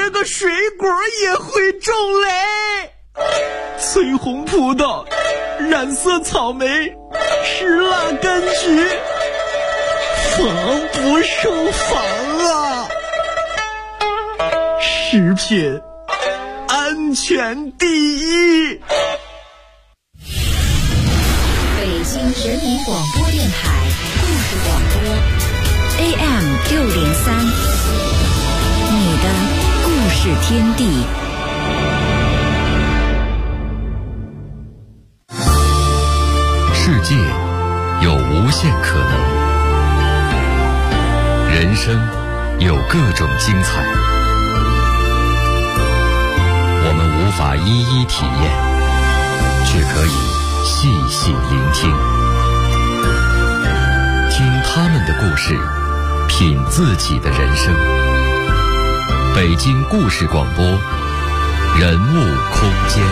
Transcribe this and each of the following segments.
这个水果也会种雷。翠红葡萄，染色草莓，石蜡柑橘，防不胜防啊！食品安全第一。 北京人民广播电台故事广播 AM603，你的故事天地。 世界有无限可能，人生有各种精彩，我们无法一一体验，却可以细细聆听，听他们的故事，品自己的人生。北京故事广播，人物空间。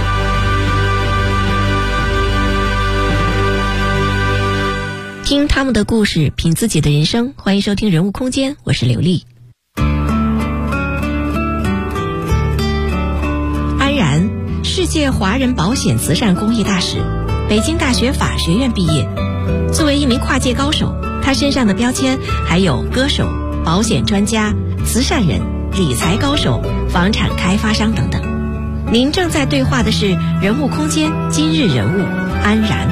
听他们的故事，品自己的人生。欢迎收听人物空间，我是刘丽。安然，世界华人保险慈善公益大使，北京大学法学院毕业。作为一名跨界高手，他身上的标签还有歌手、保险专家、慈善人、理财高手、房产开发商等等。您正在对话的是人物空间今日人物安然。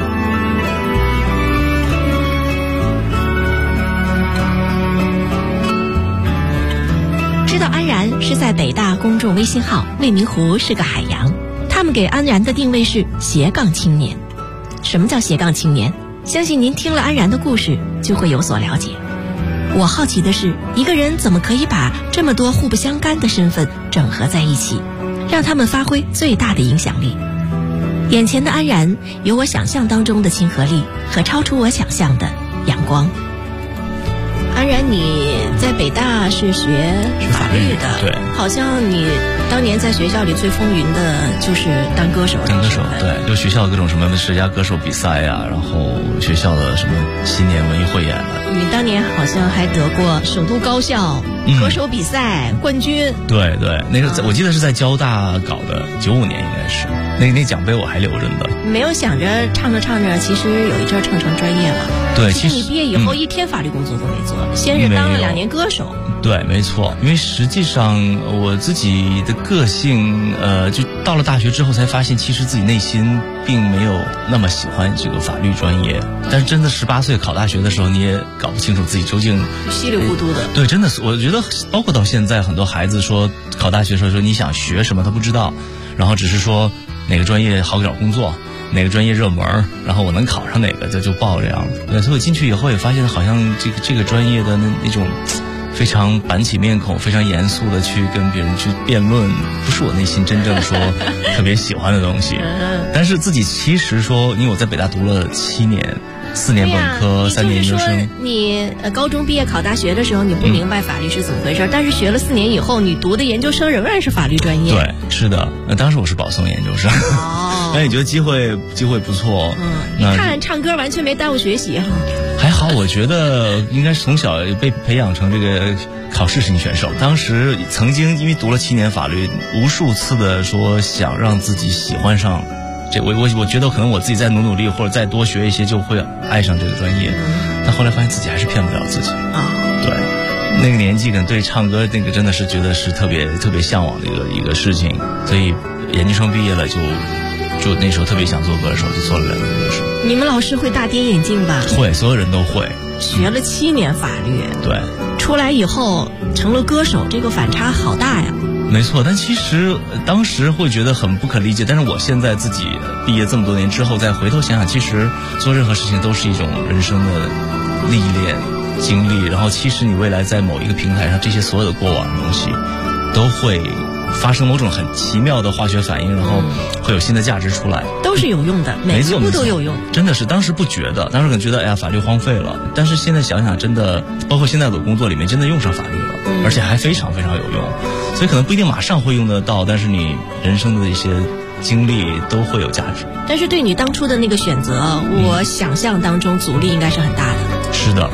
知道安然是在北大公众微信号未名湖是个海洋，他们给安然的定位是斜杠青年。什么叫斜杠青年？相信您听了安然的故事就会有所了解。我好奇的是，一个人怎么可以把这么多互不相干的身份整合在一起，让他们发挥最大的影响力？眼前的安然有我想象当中的亲和力和超出我想象的阳光。安然，你在北大是学法律的， 对， 好像你当年在学校里最风云的就是当歌手。 当歌手，对，就学校各种什么十佳歌手比赛呀，然后学校的什么新年文艺汇演的。 你当年好像还得过首都高校歌手比赛冠军。 对对，那个我记得是在交大搞的，95年应该是。那奖杯我还留着呢。 没有想着唱着唱着，其实有一阵唱成专业了。 对， 其实你毕业以后一天法律工作都没做，先是当了2年歌手。 对，没错，因为实际上我自己的个性，就到了大学之后才发现，其实自己内心并没有那么喜欢这个法律专业。但是真的18岁考大学的时候，你也搞不清楚自己究竟稀里糊涂的。 对，真的是，我觉得包括到现在，很多孩子说考大学的时候说你想学什么他不知道，然后只是说哪个专业好找工作，哪个专业热门，然后我能考上哪个就报这样的。所以我进去以后也发现，好像这个专业的那种非常板起面孔、非常严肃的去跟别人去辩论，不是我内心真正说特别喜欢的东西。但是自己其实说，因为我在北大读了7年，4年本科，3年研究生。 你高中毕业考大学的时候，你不明白法律是怎么回事，但是学了4年以后，你读的研究生仍然是法律专业。 对，是的。当时我是保送研究生。但也觉得机会不错。 你看唱歌完全没耽误学习哈。 还好，我觉得应该是从小被培养成这个考试型选手。当时曾经因为读了7年法律，无数次的说想让自己喜欢上这，我觉得可能我自己再努力或者再多学一些就会爱上这个专业。但后来发现自己还是骗不了自己。对，那个年纪可能对唱歌那个真的是觉得是特别特别向往的一个事情，所以研究生毕业了就那时候特别想做歌手，就做了2年歌手。 你们老师会大跌眼镜吧？ 会，所有人都会。 学了7年法律， 对， 出来以后成了歌手，这个反差好大呀。 没错，但其实当时会觉得很不可理解，但是我现在自己毕业这么多年之后再回头想想，其实做任何事情都是一种人生的历练经历，然后其实你未来在某一个平台上，这些所有的过往的东西都会发生某种很奇妙的化学反应，然后会有新的价值出来， 都是有用的，每一步都有用。 真的是当时不觉得，当时可能觉得哎呀法律荒废了，但是现在想想真的，包括现在的工作里面真的用上法律了，而且还非常非常有用。所以可能不一定马上会用得到，但是你人生的一些经历都会有价值。 但是对你当初的那个选择，我想象当中阻力应该是很大的。 是的。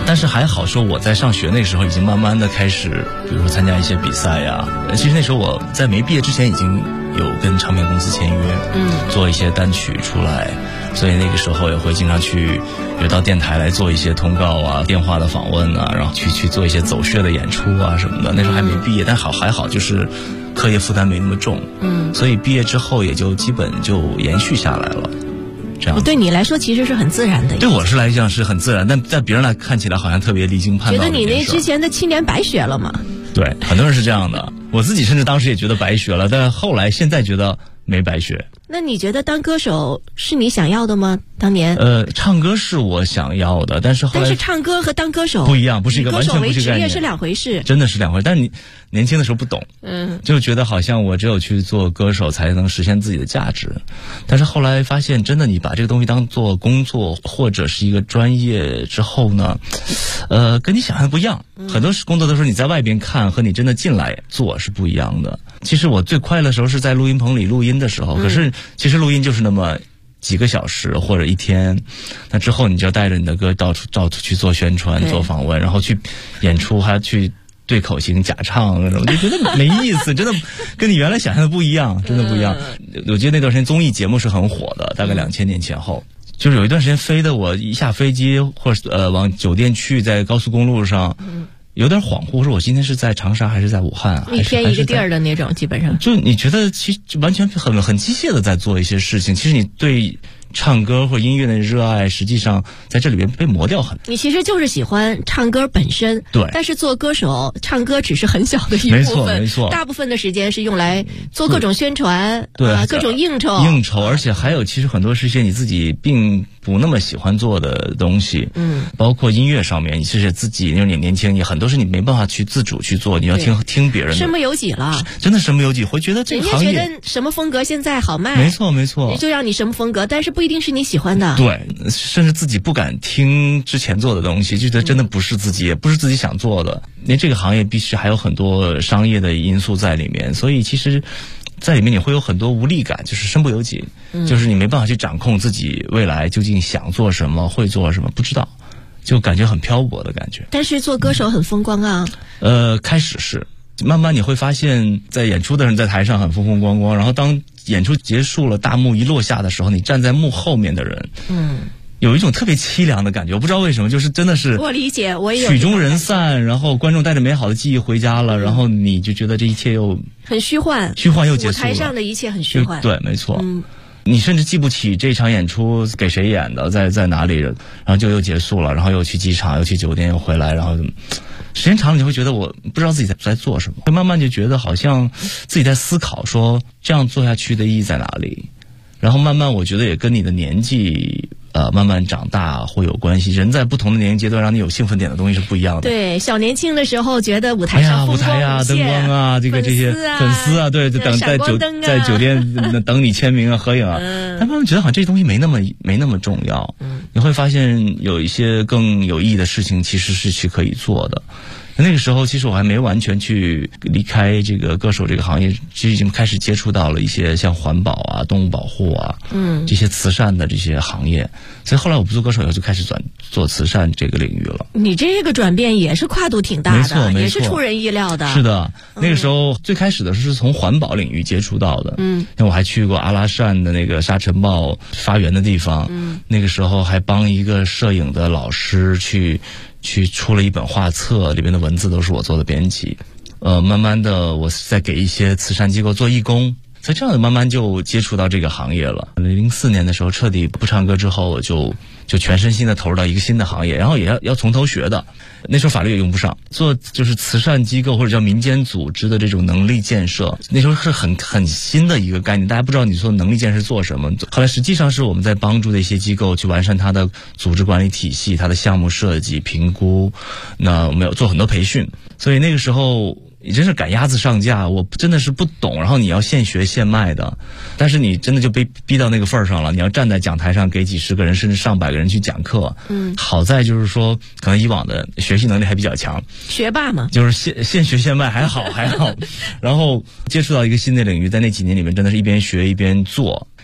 但是还好说我在上学那时候已经慢慢的开始，比如说参加一些比赛呀。其实那时候我在没毕业之前已经有跟唱片公司签约，做一些单曲出来，所以那个时候也会经常去到电台来做一些通告啊、电话的访问啊，然后去做一些走穴的演出啊什么的。那时候还没毕业，但还好就是课业负担没那么重，所以毕业之后也就基本就延续下来了。这样对你来说其实是很自然的， 对我是来讲是很自然，但在别人来看起来好像特别离经叛道。 觉得你那之前的7年白学了吗？ 对，很多人是这样的。我自己甚至当时也觉得白学了，但后来现在觉得没白学。 那你觉得当歌手是你想要的吗？当年唱歌是我想要的，但是后来但是唱歌和当歌手不一样，不是一个完全不是一个概念， 歌手为职业是两回事， 真的是两回事。但是你年轻的时候不懂，就觉得好像我只有去做歌手才能实现自己的价值。但是后来发现，真的你把这个东西当做工作或者是一个专业之后呢，跟你想象的不一样。很多工作都是你在外边看和你真的进来做是不一样的。其实我最快乐的时候是在录音棚里录音的时候，可是其实录音就是那么几个小时或者一天，那之后你就带着你的歌到处去做宣传、做访问，然后去演出，还要去对口型假唱那种，就觉得没意思，真的跟你原来想象的不一样，真的不一样。我记得那段时间综艺节目是很火的，大概2000年前后。就是有一段时间飞的我一下飞机或者往酒店去，在高速公路上有点恍惚，说我今天是在长沙还是在武汉啊？ 一天一个地儿的那种，基本上就你觉得其实完全很机械的在做一些事情，其实你对唱歌或音乐的热爱，实际上在这里边被磨掉很多。 你其实就是喜欢唱歌本身， 对。 但是做歌手，唱歌只是很小的一部分， 没错。 大部分的时间是用来做各种宣传， 对， 各种应酬， 而且还有其实很多是些你自己并不那么喜欢做的东西，包括音乐上面，你其实自己因为你年轻，你很多是你没办法去自主去做，你要听别人的， 身不由己了， 真的身不由己，会觉得这个行业人家觉得什么风格现在好卖， 没错， 就让你什么风格，但是不一定是你喜欢的， 对，甚至自己不敢听之前做的东西，就觉得真的不是自己，也不是自己想做的。因为这个行业必须还有很多商业的因素在里面，所以其实在里面你会有很多无力感，就是身不由己，就是你没办法去掌控自己未来究竟想做什么，会做什么，不知道，就感觉很漂泊的感觉。 但是做歌手很风光啊。 开始是，慢慢你会发现，在演出的人在台上很风风光光，然后当演出结束了，大幕一落下的时候，你站在幕后面的人，有一种特别凄凉的感觉，我不知道为什么，就是真的是我理解，我也有曲终人散，然后观众带着美好的记忆回家了，然后你就觉得这一切又很虚幻又结束了，舞台上的一切很虚幻， 对，没错。你甚至记不起这场演出给谁演的，在哪里，然后就又结束了，然后又去机场，又去酒店，又回来，然后时间长了，你会觉得我不知道自己在做什么，会慢慢就觉得好像自己在思考说这样做下去的意义在哪里。然后慢慢我觉得也跟你的年纪慢慢长大会有关系，人在不同的年龄阶段让你有兴奋点的东西是不一样的。 对，小年轻的时候觉得舞台上舞台啊、灯光啊，这些粉丝啊，对，就等在酒店等你签名啊、合影啊，但慢慢觉得好像这些东西没那么重要。你会发现有一些更有意义的事情其实是可以做的。那个时候其实我还没完全去离开这个歌手这个行业，其实已经开始接触到了一些像环保啊、动物保护啊，这些慈善的这些行业。所以后来我不做歌手以后就开始做慈善这个领域了。 你这个转变也是跨度挺大的， 没错， 也是出人意料的。 是的，那个时候最开始的是从环保领域接触到的。因为我还去过阿拉善的那个沙尘暴发源的地方，那个时候还帮一个摄影的老师去出了一本画册，里边的文字都是我做的编辑。慢慢的我在给一些慈善机构做义工，所以这样慢慢就接触到这个行业了。04年的时候彻底不唱歌之后，就全身心的投入到一个新的行业，然后也要从头学的。那时候法律也用不上，做就是慈善机构或者叫民间组织的这种能力建设，那时候是很新的一个概念，大家不知道你做能力建设做什么。后来实际上是我们在帮助的一些机构去完善它的组织管理体系、它的项目设计、评估，那我们要做很多培训，所以那个时候你真是赶鸭子上架，我真的是不懂，然后你要现学现卖的，但是你真的就被逼到那个份儿上了，你要站在讲台上给几十个人甚至上百个人去讲课。好在就是说可能以往的学习能力还比较强， 学霸嘛， 就是现学现卖，还好然后接触到一个新的领域，在那几年里面真的是一边学一边做，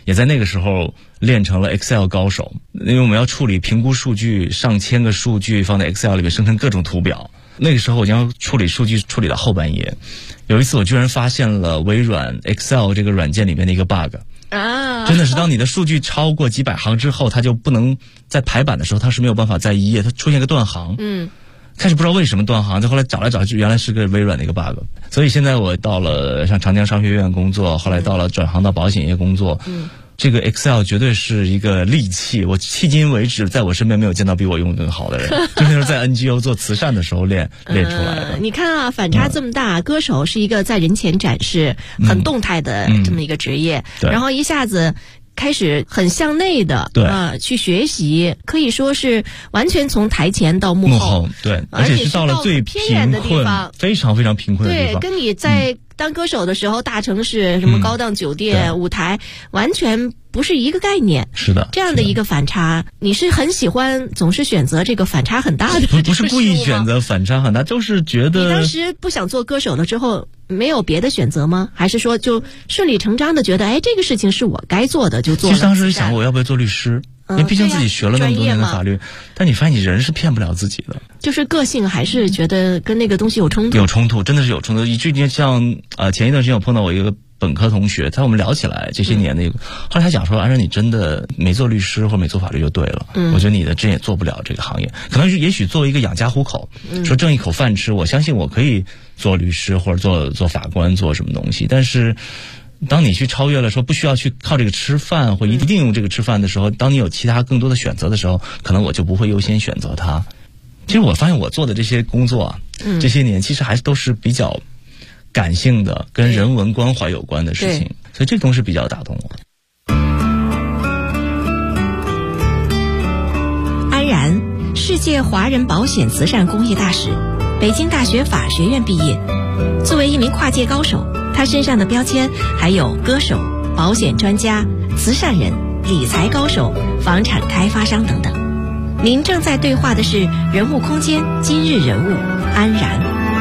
也在那个时候练成了 Excel 高手，因为我们要处理评估数据，上千个数据放在 Excel 里面生成各种图表。那个时候我将处理数据处理到后半夜，有一次我居然发现了微软 Excel 这个软件里面的一个 bug。真的是当你的数据超过几百行之后，它就不能在排版的时候，它是没有办法在一页，它出现个断行。开始不知道为什么断行，就后来找来找去，原来是个微软的一个 bug。所以现在我到了像长江商学院工作，后来到了转行到保险业工作。这个 Excel 绝对是一个利器，我迄今为止在我身边没有见到比我用得更好的人，就是在 NGO 做慈善的时候练出来的。 你看啊，反差这么大，歌手是一个在人前展示很动态的这么一个职业，然后一下子开始很向内的去学习，可以说是完全从台前到幕后， 对，而且是到了最偏远的地方， 非常非常贫困的地方。 对，跟你在当歌手的时候，大城市什么高档酒店、舞台，完全不是一个概念。 是的， 这样的一个反差，你是很喜欢，总是选择这个反差很大的。 不是故意选择反差很大，就是觉得你当时不想做歌手了之后，没有别的选择吗？还是说就顺理成章的觉得，哎，这个事情是我该做的就做了？ 其实当时想我要不要做律师。因为毕竟自己学了那么多年的法律，但你发现你人是骗不了自己的， 就是个性还是觉得跟那个东西有冲突， 真的是有冲突。以至于像前一段时间我碰到我一个本科同学，我们聊起来这些年的一个，后来他讲说，安然你真的没做律师或者没做法律就对了，我觉得你的真也做不了这个行业，可能是也许作为一个养家糊口，说挣一口饭吃，我相信我可以做律师或者做法官做什么东西，但是当你去超越了说不需要去靠这个吃饭或一定用这个吃饭的时候，当你有其他更多的选择的时候，可能我就不会优先选择它。其实我发现我做的这些工作啊，这些年其实还是都是比较感性的，跟人文关怀有关的事情，所以这个东西比较打动我。 安然，世界华人保险慈善公益大使，北京大学法学院毕业。作为一名跨界高手，他身上的标签还有歌手、保险专家、慈善人、理财高手、房产开发商等等。您正在对话的是人物空间今日人物安然。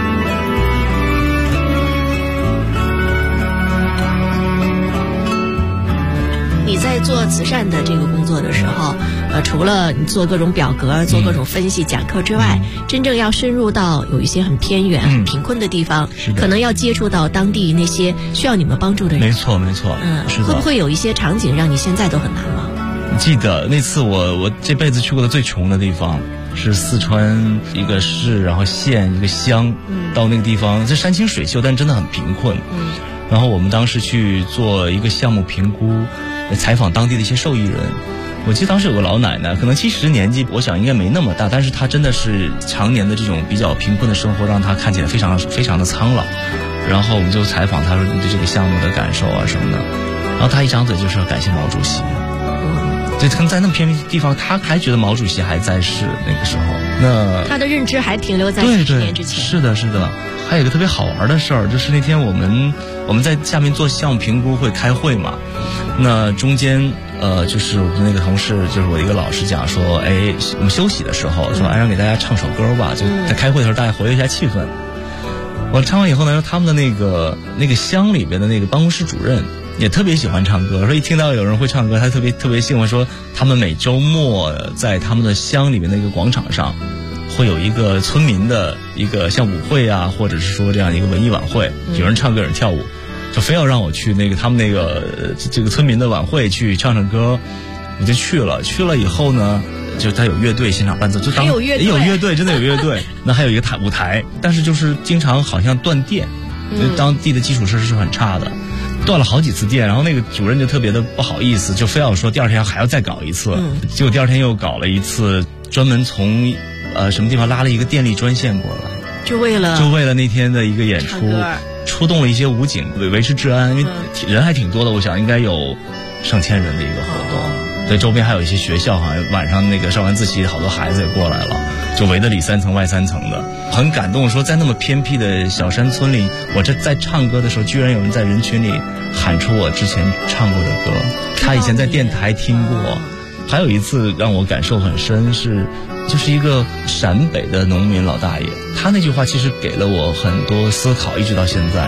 你在做慈善的这个工作的时候，除了你做各种表格、做各种分析、讲课之外，真正要深入到有一些很偏远、很贫困的地方，可能要接触到当地那些需要你们帮助的人。 没错，是的。 会不会有一些场景让你现在都很难忘？ 记得那次我这辈子去过的最穷的地方是四川一个市，然后县一个乡，到那个地方，这山清水秀，但真的很贫困。然后我们当时去做一个项目评估，采访当地的一些受益人。我记得当时有个老奶奶，可能70年纪，我想应该没那么大，但是她真的是常年的这种比较贫困的生活，让她看起来非常非常的苍老。然后我们就采访她说你对这个项目的感受啊什么的，然后她一张嘴就是要感谢毛主席。对，可能在那么偏僻的地方，他还觉得毛主席还在世那个时候，那他的认知还停留在40年之前。 是的。还有一个特别好玩的事儿，就是那天我们在下面做项目评估会开会嘛，那中间就是我们那个同事，就是我一个老师讲说，哎，我们休息的时候说，安然给大家唱首歌吧，就在开会的时候大家活跃一下气氛。我唱完以后呢，他们的那个乡里边的那个办公室主任也特别喜欢唱歌，说一听到有人会唱歌，他特别兴奋，说他们每周末在他们的乡里面的一个广场上，会有一个村民的一个像舞会啊，或者是说这样一个文艺晚会，有人唱歌有人跳舞，就非要让我去他们那个这个村民的晚会去唱唱歌，我就去了以后呢，就他有乐队现场伴奏，就当有乐队， 真的有乐队。那还有一个舞台，但是就是经常好像断电，当地的基础设施是很差的。断了好几次电，然后那个主任就特别的不好意思，就非要说第二天还要再搞一次。结果第二天又搞了一次，专门从什么地方拉了一个电力专线过来， 就为了那天的一个演出，出动了一些武警维持治安，因为人还挺多的，我想应该有上千人的一个活动。对，周边还有一些学校，好像晚上那个上完自习，好多孩子也过来了，就围得里3层外3层的，很感动。说在那么偏僻的小山村里，我这在唱歌的时候，居然有人在人群里喊出我之前唱过的歌，他以前在电台听过。还有一次让我感受很深就是一个陕北的农民老大爷，他那句话其实给了我很多思考，一直到现在。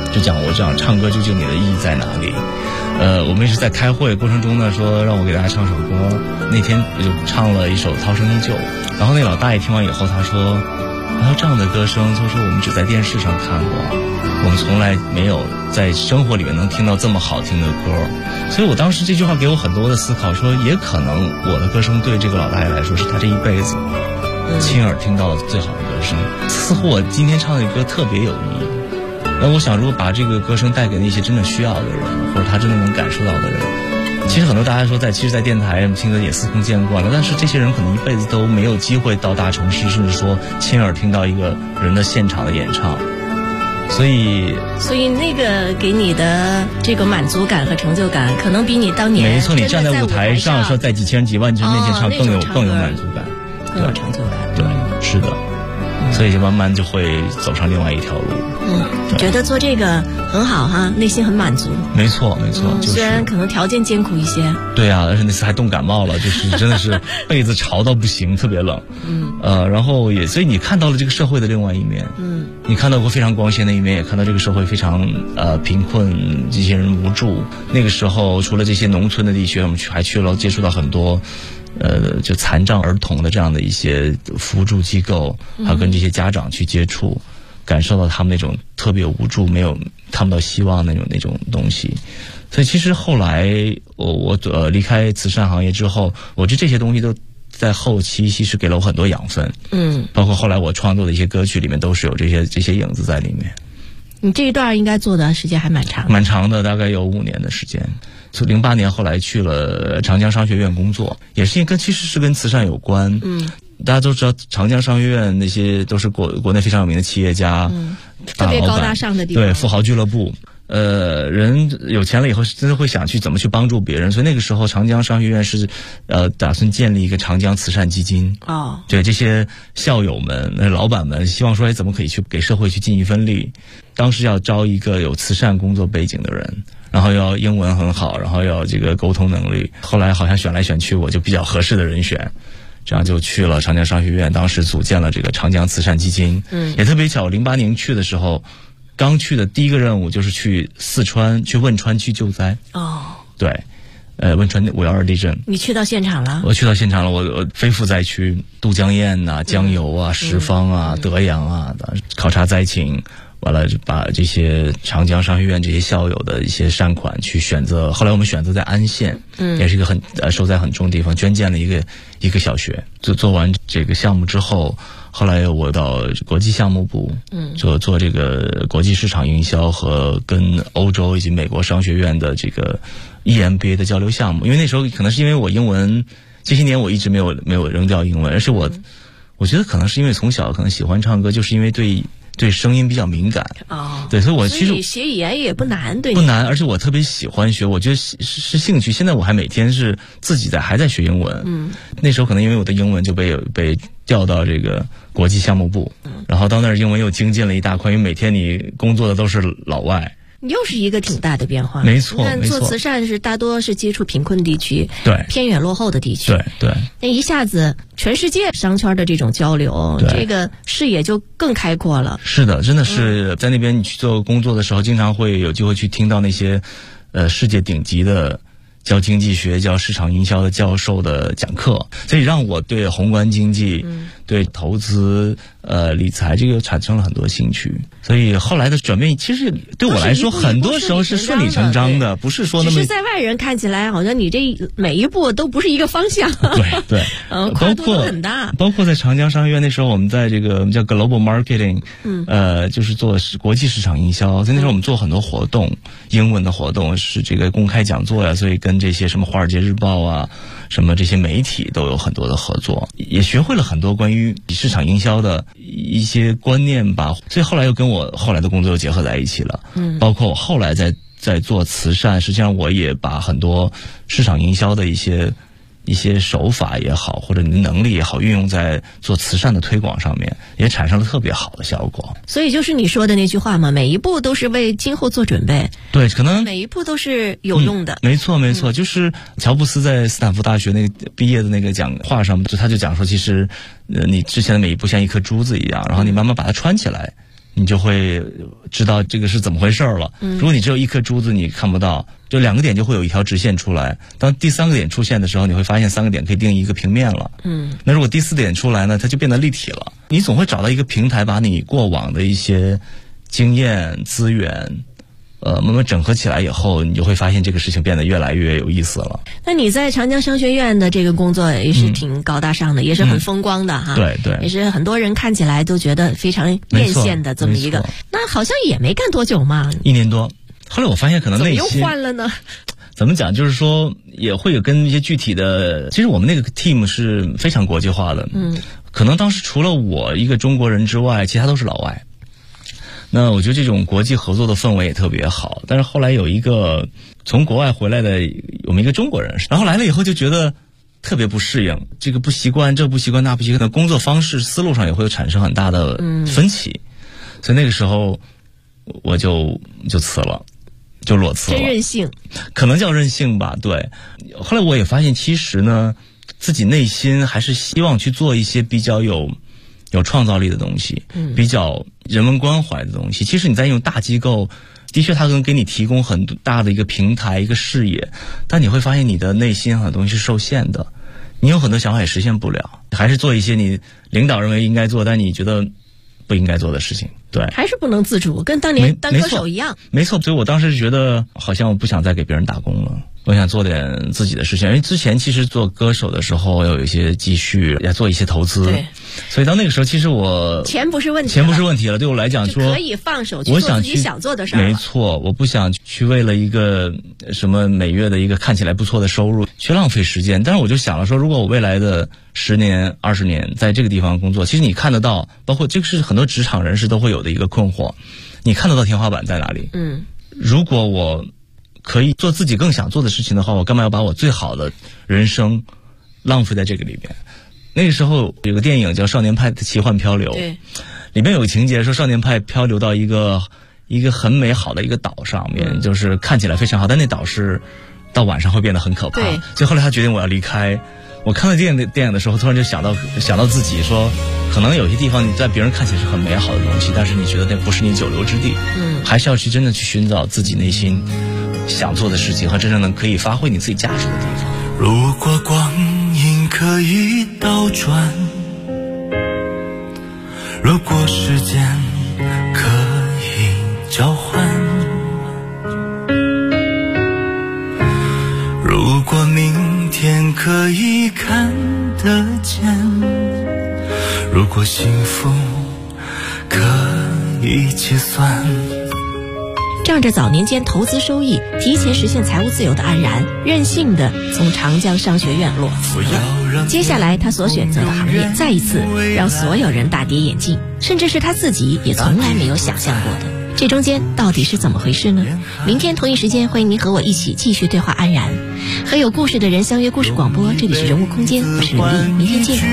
就讲我讲唱歌究竟你的意义在哪里。我们也是在开会过程中呢，说让我给大家唱首歌。那天我就唱了一首《涛声依旧》，然后那老大爷听完以后，他说这样的歌声，就是我们只在电视上看过，我们从来没有在生活里面能听到这么好听的歌。所以我当时这句话给我很多的思考，说也可能我的歌声对这个老大爷来说是他这一辈子亲耳听到的最好的歌声。似乎我今天唱的歌特别有意义。那我想，如果把这个歌声带给那些真正需要的人，或者他真的能感受到的人，其实很多大家说在电台听的也司空见惯了，但是这些人可能一辈子都没有机会到大城市，甚至说亲耳听到一个人的现场的演唱。所以那个给你的这个满足感和成就感，可能比你当年没错，你站在舞台上说在几千人几万人面前唱更有满足感， 更有成就感。 对，是的。所以就慢慢就会走上另外一条路。 觉得做这个很好哈，内心很满足。 没错，就是虽然可能条件艰苦一些。 对啊，而且那次还冻感冒了，就是真的是被子潮到不行，特别冷。然后所以你看到了这个社会的另外一面。你看到过非常光鲜的一面，也看到这个社会非常贫困，这些人无助。那个时候除了这些农村的地区，我们还去了接触到很多就残障儿童的这样的一些扶助机构，还有跟这些家长去接触，感受到他们那种特别无助，没有看不到希望那种东西。所以其实后来我离开慈善行业之后，我这些东西都在后期其实给了我很多养分。包括后来我创作的一些歌曲里面都是有这些影子在里面。 你这一段应该做的时间还蛮长的，大概有5年的时间。从08年后来去了长江商学院工作，也是其实是跟慈善有关。大家都知道长江商学院那些都是国内非常有名的企业家， 特别高大上的地方， 对，富豪俱乐部。人有钱了以后真的会想去怎么去帮助别人，所以那个时候长江商学院是打算建立一个长江慈善基金。对，这些校友们老板们希望说怎么可以去给社会去尽一份力。当时要招一个有慈善工作背景的人，然后要英文很好，然后要这个沟通能力。后来好像选来选去，我就比较合适的人选，这样就去了长江商学院，当时组建了这个长江慈善基金。也特别巧，08年去的时候，刚去的第一个任务就是去四川，去汶川去救灾。对，汶川5.12地震。 你去到现场了？ 我去到现场了，我飞赴灾区，都江堰啊、江油啊、什邡啊、德阳啊，考察灾情。完了就把这些长江商学院这些校友的一些善款去选择，后来我们选择在安县，也是一个很受灾很重的地方，捐建了一个小学。就做完这个项目之后，后来我到国际项目部，做这个国际市场营销和跟欧洲以及美国商学院的这个 EMBA 的交流项目。因为那时候可能是因为我英文这些年我一直没有扔掉英文，而且我觉得可能是因为从小可能喜欢唱歌，就是因为对声音比较敏感。对，所以我其实学语言也不难，对， 不难，而且我特别喜欢学，我觉得是兴趣。现在我还每天是自己还在学英文。那时候可能因为我的英文就被调到这个国际项目部，然后到那儿英文又精进了一大块，因为每天你工作的都是老外。 又是一个挺大的变化。 没错， 做慈善是大多是接触贫困地区， 对， 偏远落后的地区， 对。 那一下子全世界商圈的这种交流，这个视野就更开阔了。 是的，真的是在那边你去做工作的时候，经常会有机会去听到那些世界顶级的教经济学、教市场营销的教授的讲课，所以让我对宏观经济、对投资、理财这个产生了很多兴趣。所以后来的转变，其实对我来说，很多时候是顺理成章的，不是说那么。 只是在外人看起来，好像你这每一步都不是一个方向。 对， 跨度都很大。 包括在长江商学院那时候，我们在这个我们叫 Global Marketing，就是做国际市场营销。在那时候我们做很多活动，英文的活动是这个公开讲座呀，所以跟这些什么《华尔街日报》啊，什么这些媒体都有很多的合作，也学会了很多关于市场营销的一些观念吧。所以后来又跟我后来的工作又结合在一起了。包括我后来在做慈善，实际上我也把很多市场营销的一些手法也好，或者你的能力也好，运用在做慈善的推广上面，也产生了特别好的效果。 所以就是你说的那句话嘛，每一步都是为今后做准备。 对，可能每一步都是有用的。 没错，就是乔布斯在斯坦福大学那个毕业的那个讲话上，他就讲说，其实你之前的每一步像一颗珠子一样，然后你慢慢把它穿起来， 你就会知道这个是怎么回事了。如果你只有一颗珠子，你看不到，就2个点就会有一条直线出来。当第3个点出现的时候，你会发现3个点可以定义一个平面了。那如果第4点出来呢，它就变得立体了。你总会找到一个平台，把你过往的一些经验资源慢慢整合起来以后，你就会发现这个事情变得越来越有意思了。 那你在长江商学院的这个工作也是挺高大上的，也是很风光的哈。 对对， 也是很多人看起来都觉得非常艳羡的这么一个。那好像也没干多久嘛 ，1年多。后来我发现可能内心怎么又换了呢？ 怎么讲？就是说也会有跟一些具体的，其实我们那个 team 是非常国际化的。可能当时除了我一个中国人之外，其他都是老外。那我觉得这种国际合作的氛围也特别好。但是后来有一个从国外回来的我们一个中国人，然后来了以后就觉得特别不适应，这个不习惯，这不习惯，那不习惯，工作方式思路上也会产生很大的分歧。所以那个时候我就辞了，就裸辞了。 真任性， 可能叫任性吧。对，后来我也发现其实呢，自己内心还是希望去做一些比较有创造力的东西，比较人文关怀的东西。其实你在用大机构，的确它能给你提供很大的一个平台，一个视野，但你会发现你的内心很多东西是受限的，你有很多想法也实现不了，还是做一些你领导认为应该做但你觉得不应该做的事情。对， 还是不能自主，跟当年当歌手一样。 没错，所以我当时觉得好像我不想再给别人打工了，我想做点自己的事情。因为之前其实做歌手的时候要有一些积蓄，要做一些投资， 对， 所以到那个时候其实我钱不是问题了， 对我来讲说可以放手去做自己想做的事儿。 没错，我不想去为了一个什么每月的一个看起来不错的收入去浪费时间。但是我就想了说，如果我未来的10年、20年在这个地方工作，其实你看得到，包括这个是很多职场人士都会有的一个困惑，你看得到天花板在哪里？如果我可以做自己更想做的事情的话，我干嘛要把我最好的人生浪费在这个里边？那个时候有个电影叫《少年派的奇幻漂流》， 对，里面有情节说少年派漂流到一个很美好的一个岛上面，就是看起来非常好，但那岛是到晚上会变得很可怕。所以后来他决定我要离开。我看到电影的时候，突然就想到自己说，可能有些地方你在别人看起来是很美好的东西，但是你觉得那不是你久留之地。还是要去真的去寻找自己内心想做的事情和真正能可以发挥你自己价值的地方。 如果光阴可以倒转，如果时间可以交换，如果明天可以看得见，如果幸福可以计算。 仗着早年间投资收益提前实现财务自由的安然，任性的从长江商学院裸辞了。接下来他所选择的行业再一次让所有人大跌眼镜，甚至是他自己也从来没有想象过的。这中间到底是怎么回事呢？明天同一时间，欢迎您和我一起继续对话安然，和有故事的人相约故事广播。这里是人物空间，我是李丽，明天见。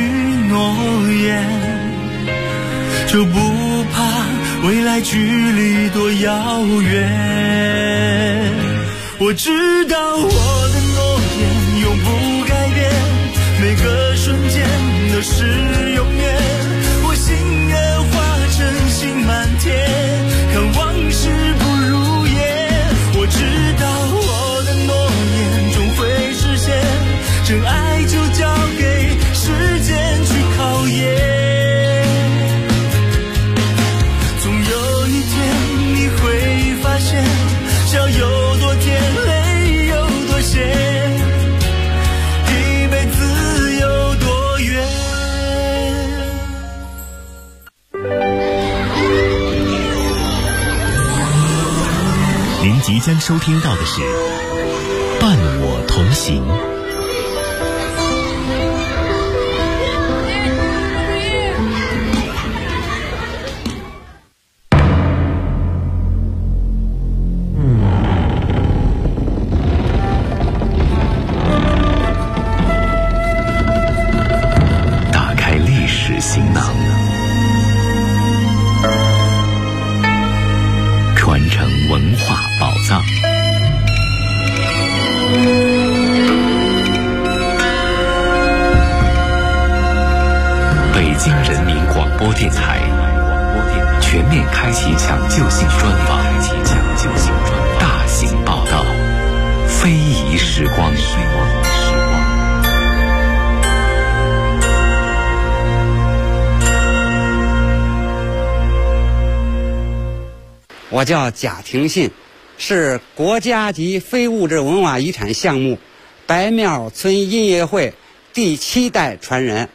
就不怕未来距离多遥远。我知道我的诺言永不改变，每个瞬间都是永远。我心愿化成星满天，看往事不如烟。我知道我的诺言终会实现，真爱就交给时间去考验。笑有多甜，泪有多咸，一辈子有多远。 您即将收听到的是《伴我同行》。行囊，传承文化宝藏。北京人民广播电台全面开开启抢救性专访，大型报道，非遗时光。 我叫贾廷信，是国家级非物质文化遗产项目白庙村音乐会第7代传人。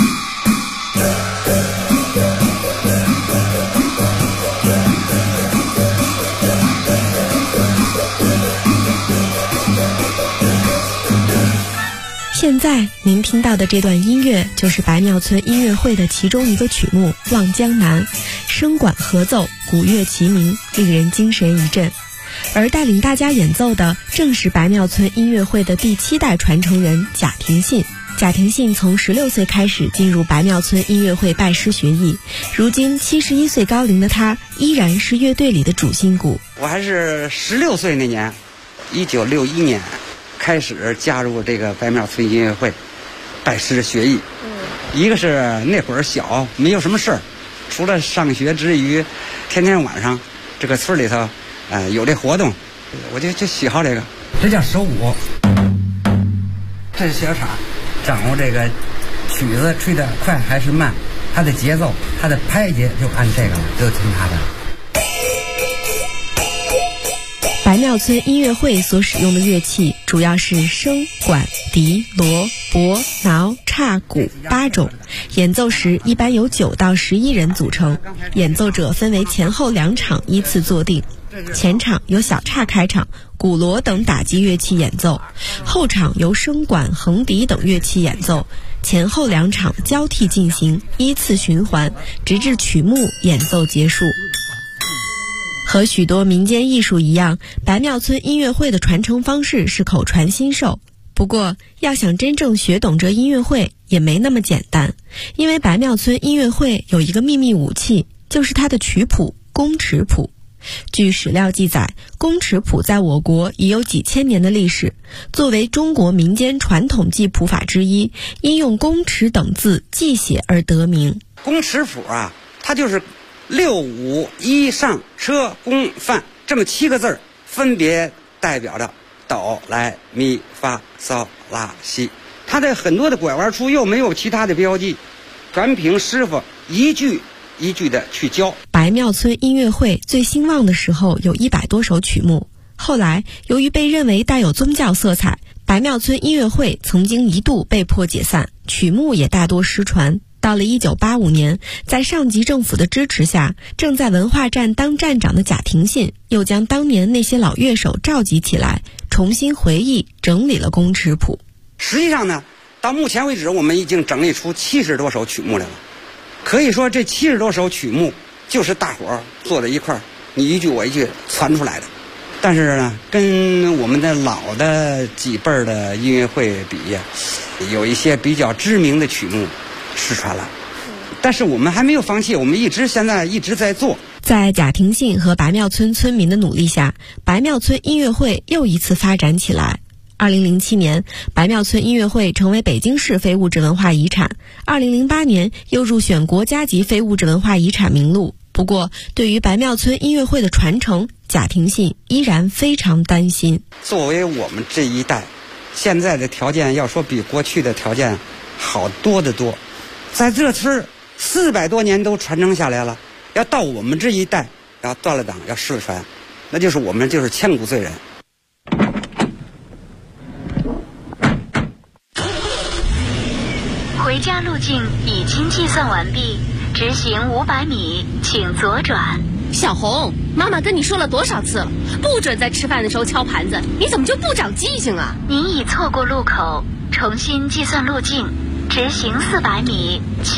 现在您听到的这段音乐就是白庙村音乐会的其中一个曲目《望江南》，声管合奏，鼓乐齐鸣，令人精神一振。而带领大家演奏的正是白庙村音乐会的第7代传承人贾廷信。贾廷信从16岁开始进入白庙村音乐会拜师学艺，如今71岁高龄的他依然是乐队里的主心骨。 我还是16岁那年，1961年开始加入这个白庙村音乐会拜师学艺。一个是那会儿小，没有什么事儿，除了上学之余，天天晚上这个村里头有这活动，我就喜好这个。这叫手鼓，这是小叉，掌握这个曲子吹得快还是慢，它的节奏，它的拍节就按这个了，就听它的。 白庙村音乐会所使用的乐器主要是笙、管、笛、锣、钹、挠、叉、鼓8种，演奏时一般由9到11人组成，演奏者分为前后2场依次坐定。前场由小叉开场，鼓锣等打击乐器演奏，后场由笙管、横笛等乐器演奏，前后2场交替进行，依次循环，直至曲目演奏结束。和许多民间艺术一样，白庙村音乐会的传承方式是口传心授。不过，要想真正学懂这音乐会也没那么简单，因为白庙村音乐会有一个秘密武器，就是它的曲谱宫尺谱。据史料记载，宫尺谱在我国已有几千年的历史，作为中国民间传统记谱法之一，因用宫尺等字记写而得名。 宫尺谱啊，它就是6、5、1上车宫范这么7个字，分别代表着哆来咪发嗦拉西。它的很多的拐弯处又没有其他的标记，全凭师傅一句一句的去教。 白庙村音乐会最兴旺的时候有100多首曲目，后来由于被认为带有宗教色彩，白庙村音乐会曾经一度被迫解散，曲目也大多失传。到了1985年，在上级政府的支持下，正在文化站当站长的贾廷信又将当年那些老乐手召集起来，重新回忆整理了宫尺谱。 实际上呢，到目前为止我们已经整理出70多首曲目来了。可以说这70多首曲目就是大伙儿坐在一块儿，你一句我一句传出来的。但是呢，跟我们的老的几辈儿的音乐会比呀，有一些比较知名的曲目失传了。但是我们还没有放弃，我们现在一直在做。 在贾廷信和白庙村村民的努力下，白庙村音乐会又一次发展起来。2007年，白庙村音乐会成为北京市非物质文化遗产。2008年又入选国家级非物质文化遗产名录。不过，对于白庙村音乐会的传承，贾廷信依然非常担心。 作为我们这一代，现在的条件要说比过去的条件好多得多。在这村400多年都传承下来了，要到我们这一代要断了档，要失传，那就是我们就是千古罪人。 回家路径已经计算完毕，直行500米，请左转。 小红，妈妈跟你说了多少次了，不准在吃饭的时候敲盘子，你怎么就不长记性啊？ 您已错过路口，重新计算路径，直行400米。